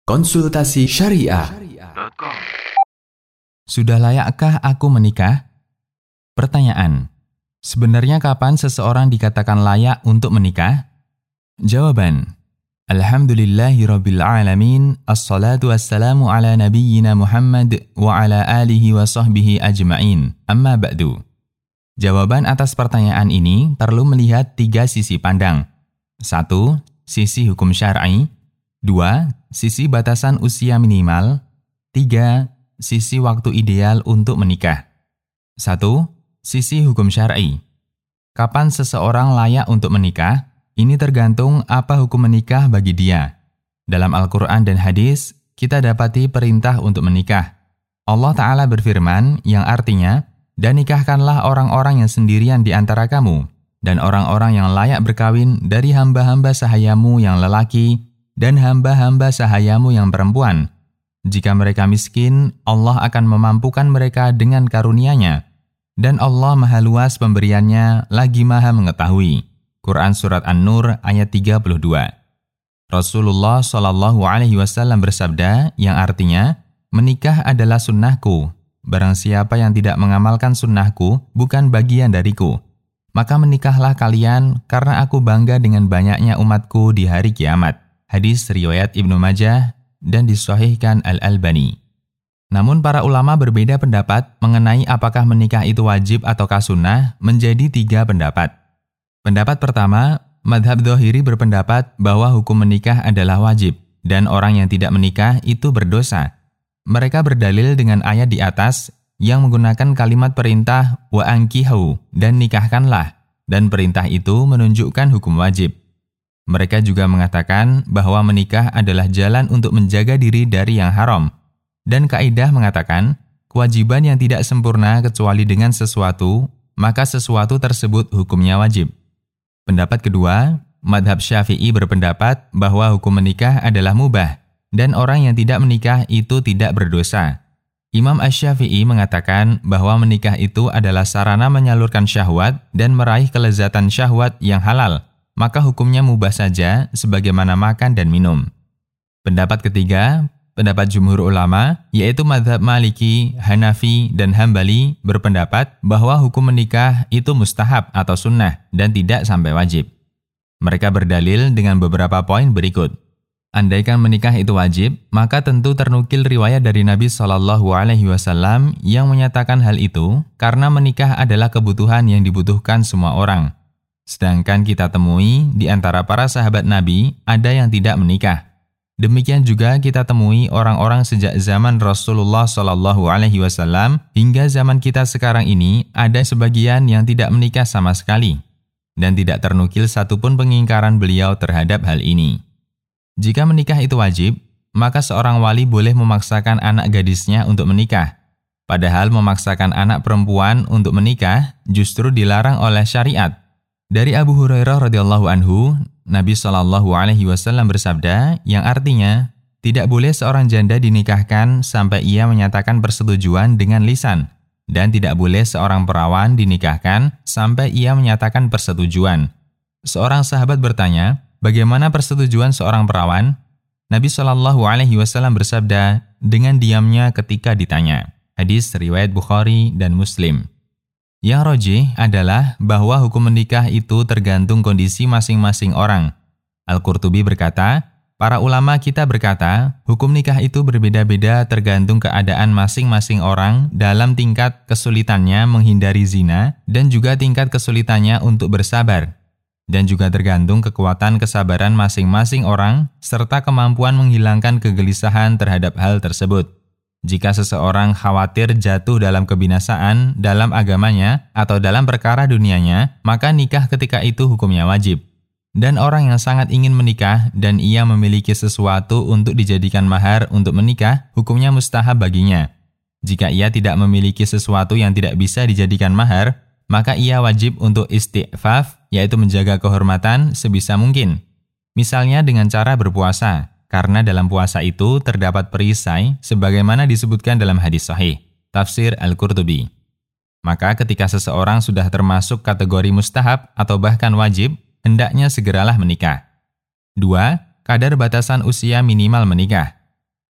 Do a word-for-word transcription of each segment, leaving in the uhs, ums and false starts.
Konsultasi Syariah. Sudah layakkah aku menikah? Pertanyaan: sebenarnya kapan seseorang dikatakan layak untuk menikah? Jawaban: Alhamdulillahirabbil alamin, assalatu wassalamu ala nabiyyina Muhammad wa ala alihi wa sahbihi ajma'in. Amma ba'du. Jawaban atas pertanyaan ini perlu melihat tiga sisi pandang. Satu, sisi hukum syar'i. Dua, sisi batasan usia minimal. Tiga, sisi waktu ideal untuk menikah. Satu, sisi hukum syar'i. Kapan seseorang layak untuk menikah? Ini tergantung apa hukum menikah bagi dia. Dalam Al-Quran dan hadis, kita dapati perintah untuk menikah. Allah Ta'ala berfirman yang artinya, dan nikahkanlah orang-orang yang sendirian di antara kamu, dan orang-orang yang layak berkawin dari hamba-hamba sahayamu yang lelaki, dan hamba-hamba sahayamu yang perempuan. Jika mereka miskin, Allah akan memampukan mereka dengan karunia-Nya. Dan Allah Maha Luas pemberiannya, lagi Maha mengetahui. Quran Surat An-Nur ayat tiga puluh dua. Rasulullah shallallahu alaihi wasallam bersabda yang artinya, menikah adalah sunnahku. Barang siapa yang tidak mengamalkan sunnahku, bukan bagian dariku. Maka menikahlah kalian, karena aku bangga dengan banyaknya umatku di hari kiamat. Hadis riwayat Ibnu Majah dan disahihkan Al-Albani. Namun para ulama berbeda pendapat mengenai apakah menikah itu wajib ataukah sunnah, menjadi tiga pendapat. Pendapat pertama, madhab Dzahiri berpendapat bahwa hukum menikah adalah wajib, dan orang yang tidak menikah itu berdosa. Mereka berdalil dengan ayat di atas yang menggunakan kalimat perintah wa ankihu dan nikahkanlah, dan perintah itu menunjukkan hukum wajib. Mereka juga mengatakan bahwa menikah adalah jalan untuk menjaga diri dari yang haram. Dan kaidah mengatakan, kewajiban yang tidak sempurna kecuali dengan sesuatu, maka sesuatu tersebut hukumnya wajib. Pendapat kedua, madhab Syafi'i berpendapat bahwa hukum menikah adalah mubah, dan orang yang tidak menikah itu tidak berdosa. Imam Asy-Syafi'i mengatakan bahwa menikah itu adalah sarana menyalurkan syahwat dan meraih kelezatan syahwat yang halal, maka hukumnya mubah saja sebagaimana makan dan minum. Pendapat ketiga, pendapat jumhur ulama, yaitu mazhab Maliki, Hanafi, dan Hambali berpendapat bahwa hukum menikah itu mustahab atau sunnah dan tidak sampai wajib. Mereka berdalil dengan beberapa poin berikut. Andaikan menikah itu wajib, maka tentu ternukil riwayat dari Nabi shallallahu alaihi wasallam yang menyatakan hal itu karena menikah adalah kebutuhan yang dibutuhkan semua orang. Sedangkan kita temui di antara para sahabat Nabi ada yang tidak menikah. Demikian juga kita temui orang-orang sejak zaman Rasulullah shallallahu alaihi wasallam hingga zaman kita sekarang ini ada sebagian yang tidak menikah sama sekali. Dan tidak ternukil satupun pengingkaran beliau terhadap hal ini. Jika menikah itu wajib, maka seorang wali boleh memaksakan anak gadisnya untuk menikah. Padahal memaksakan anak perempuan untuk menikah justru dilarang oleh syariat. Dari Abu Hurairah radhiyallahu anhu, Nabi shallallahu alaihi wasallam bersabda yang artinya, tidak boleh seorang janda dinikahkan sampai ia menyatakan persetujuan dengan lisan, dan tidak boleh seorang perawan dinikahkan sampai ia menyatakan persetujuan. Seorang sahabat bertanya, bagaimana persetujuan seorang perawan? Nabi shallallahu alaihi wasallam bersabda dengan diamnya ketika ditanya. Hadis riwayat Bukhari dan Muslim. Yang rajih adalah bahwa hukum menikah itu tergantung kondisi masing-masing orang. Al-Qurtubi berkata, para ulama kita berkata, hukum nikah itu berbeda-beda tergantung keadaan masing-masing orang dalam tingkat kesulitannya menghindari zina dan juga tingkat kesulitannya untuk bersabar. Dan juga tergantung kekuatan kesabaran masing-masing orang serta kemampuan menghilangkan kegelisahan terhadap hal tersebut. Jika seseorang khawatir jatuh dalam kebinasaan dalam agamanya atau dalam perkara dunianya, maka nikah ketika itu hukumnya wajib. Dan orang yang sangat ingin menikah dan ia memiliki sesuatu untuk dijadikan mahar untuk menikah, hukumnya mustahab baginya. Jika ia tidak memiliki sesuatu yang tidak bisa dijadikan mahar, maka ia wajib untuk istighfaf, yaitu menjaga kehormatan sebisa mungkin. Misalnya dengan cara berpuasa. Karena dalam puasa itu terdapat perisai sebagaimana disebutkan dalam hadis sahih, tafsir Al-Qurtubi. Maka ketika seseorang sudah termasuk kategori mustahab atau bahkan wajib, hendaknya segeralah menikah. Dua, kadar batasan usia minimal menikah.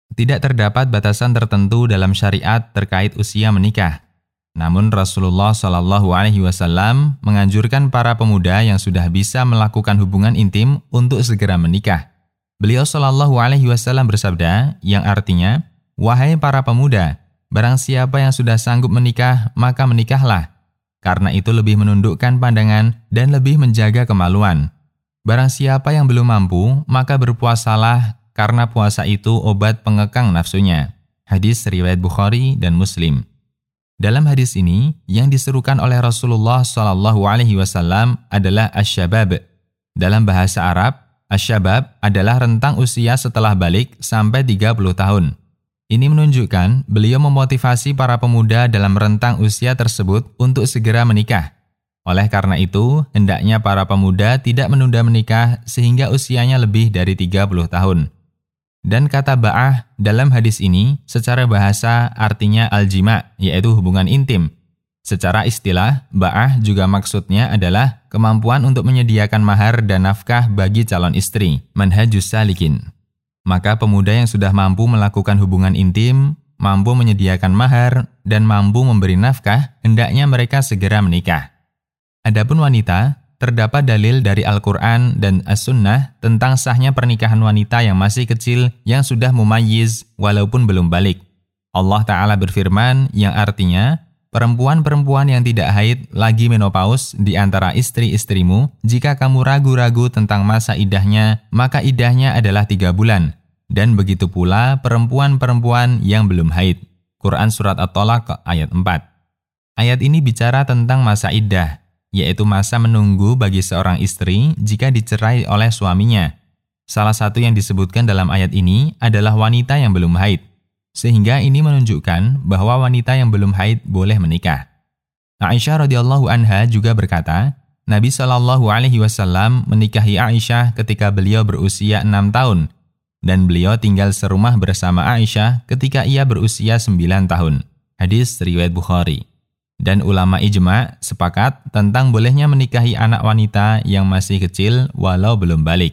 Tidak terdapat batasan tertentu dalam syariat terkait usia menikah. Namun Rasulullah Shallallahu Alaihi Wasallam menganjurkan para pemuda yang sudah bisa melakukan hubungan intim untuk segera menikah. Beliau Shallallahu Alaihi Wasallam bersabda, yang artinya, wahai para pemuda, barang siapa yang sudah sanggup menikah, maka menikahlah. Karena itu lebih menundukkan pandangan dan lebih menjaga kemaluan. Barang siapa yang belum mampu, maka berpuasalah, karena puasa itu obat pengekang nafsunya. Hadis riwayat Bukhari dan Muslim. Dalam hadis ini, yang diserukan oleh Rasulullah Shallallahu Alaihi Wasallam adalah asyabab. Dalam bahasa Arab, asyabab adalah rentang usia setelah balik sampai tiga puluh tahun. Ini menunjukkan beliau memotivasi para pemuda dalam rentang usia tersebut untuk segera menikah. Oleh karena itu, hendaknya para pemuda tidak menunda menikah sehingga usianya lebih dari tiga puluh tahun. Dan kata ba'ah dalam hadis ini secara bahasa artinya al-jima, yaitu hubungan intim. Secara istilah, ba'ah juga maksudnya adalah kemampuan untuk menyediakan mahar dan nafkah bagi calon istri, manhajus salikin. Maka pemuda yang sudah mampu melakukan hubungan intim, mampu menyediakan mahar, dan mampu memberi nafkah, hendaknya mereka segera menikah. Adapun wanita, terdapat dalil dari Al-Quran dan As-Sunnah tentang sahnya pernikahan wanita yang masih kecil yang sudah mumayyiz walaupun belum balik. Allah Ta'ala berfirman yang artinya, perempuan-perempuan yang tidak haid lagi menopause di antara istri-istrimu, jika kamu ragu-ragu tentang masa idahnya, maka idahnya adalah tiga bulan. Dan begitu pula perempuan-perempuan yang belum haid. Quran Surat At-Tolaq ayat empat. Ayat ini bicara tentang masa iddah, yaitu masa menunggu bagi seorang istri jika dicerai oleh suaminya. Salah satu yang disebutkan dalam ayat ini adalah wanita yang belum haid, sehingga ini menunjukkan bahwa wanita yang belum haid boleh menikah. Aisyah radhiyallahu anha juga berkata, Nabi shallallahu alaihi wasallam menikahi Aisyah ketika beliau berusia enam tahun, dan beliau tinggal serumah bersama Aisyah ketika ia berusia sembilan tahun. Hadis riwayat Bukhari. Dan ulama ijma' sepakat tentang bolehnya menikahi anak wanita yang masih kecil walau belum balik.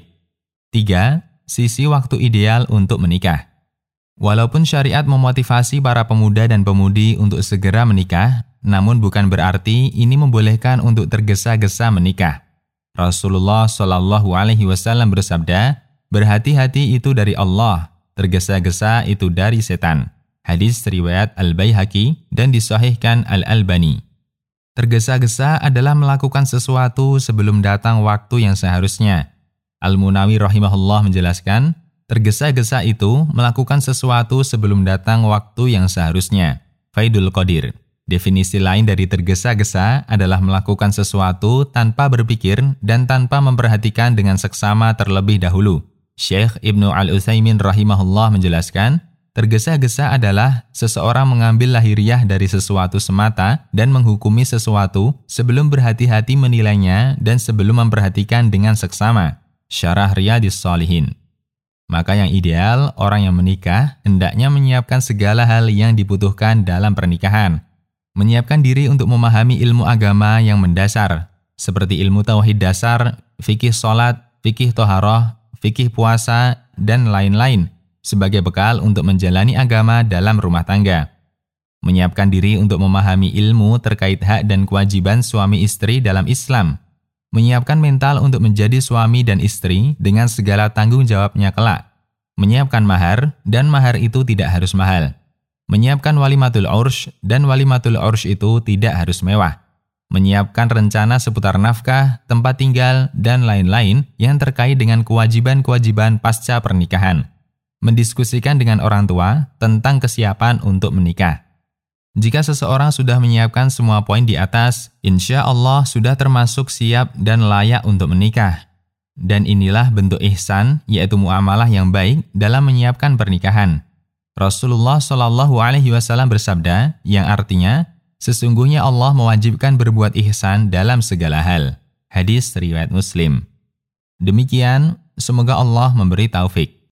Tiga. Sisi waktu ideal untuk menikah. Walaupun syariat memotivasi para pemuda dan pemudi untuk segera menikah, namun bukan berarti ini membolehkan untuk tergesa-gesa menikah. Rasulullah Shallallahu Alaihi Wasallam bersabda, berhati-hati itu dari Allah, tergesa-gesa itu dari setan. Hadis riwayat Al-Baihaqi dan disahihkan Al-Albani. Tergesa-gesa adalah melakukan sesuatu sebelum datang waktu yang seharusnya. Al-Munawi rahimahullah menjelaskan, tergesa-gesa itu melakukan sesuatu sebelum datang waktu yang seharusnya. Faidul Qadir. Definisi lain dari tergesa-gesa adalah melakukan sesuatu tanpa berpikir dan tanpa memperhatikan dengan seksama terlebih dahulu. Syekh Ibnu Al-Utsaimin rahimahullah menjelaskan, tergesa-gesa adalah seseorang mengambil lahiriah dari sesuatu semata dan menghukumi sesuatu sebelum berhati-hati menilainya dan sebelum memperhatikan dengan seksama. Syarah Riyadhis Shalihin. Maka yang ideal, orang yang menikah hendaknya menyiapkan segala hal yang dibutuhkan dalam pernikahan. Menyiapkan diri untuk memahami ilmu agama yang mendasar, seperti ilmu tauhid dasar, fikih sholat, fikih toharoh, fikih puasa, dan lain-lain, sebagai bekal untuk menjalani agama dalam rumah tangga. Menyiapkan diri untuk memahami ilmu terkait hak dan kewajiban suami istri dalam Islam. Menyiapkan mental untuk menjadi suami dan istri dengan segala tanggung jawabnya kelak. Menyiapkan mahar, dan mahar itu tidak harus mahal. Menyiapkan walimatul ursh, dan walimatul ursh itu tidak harus mewah. Menyiapkan rencana seputar nafkah, tempat tinggal, dan lain-lain yang terkait dengan kewajiban-kewajiban pasca pernikahan. Mendiskusikan dengan orang tua tentang kesiapan untuk menikah. Jika seseorang sudah menyiapkan semua poin di atas, insya Allah sudah termasuk siap dan layak untuk menikah. Dan inilah bentuk ihsan, yaitu muamalah yang baik dalam menyiapkan pernikahan. Rasulullah Shallallahu Alaihi Wasallam bersabda, yang artinya, sesungguhnya Allah mewajibkan berbuat ihsan dalam segala hal. Hadis riwayat Muslim. Demikian, semoga Allah memberi taufik.